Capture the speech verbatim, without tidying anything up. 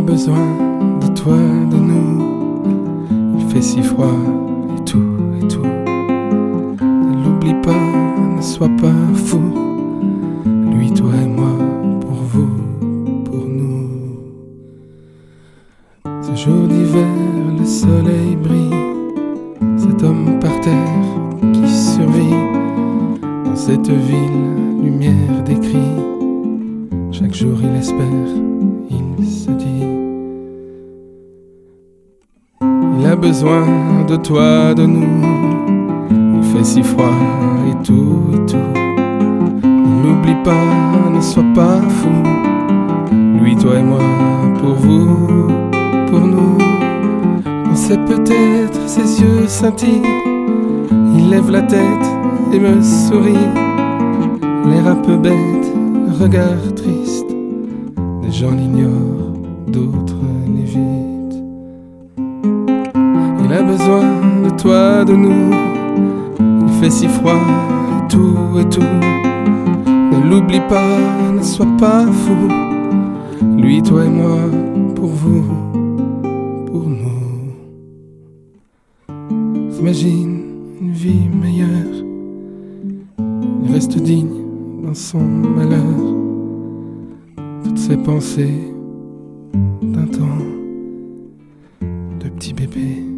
besoin de toi, de nous. Il fait si froid et tout, et tout. Ne l'oublie pas, ne sois pas fou. Lui, toi et moi, pour vous, pour nous. Ce jour d'hiver, le soleil brille. Cet homme par terre qui survit dans cette ville, lumière des cris. Chaque jour il espère, il se dit. Il a besoin de toi, de nous. Il fait si froid et tout, et tout. N'oublie pas, ne sois pas fou. Lui, toi et moi, pour vous, pour nous. On sait peut-être, ses yeux scintillent. Il lève la tête et me sourit. L'air un peu bête, le regard triste. Des gens l'ignorent, d'autres l'évitent. Il a besoin de toi, de nous. Il fait si froid et tout, et tout. Ne l'oublie pas, ne sois pas fou. Lui, toi et moi, pour vous, pour nous. Imagine une vie meilleure. Il reste digne dans son malheur. Toutes ses pensées d'un temps de petit bébé.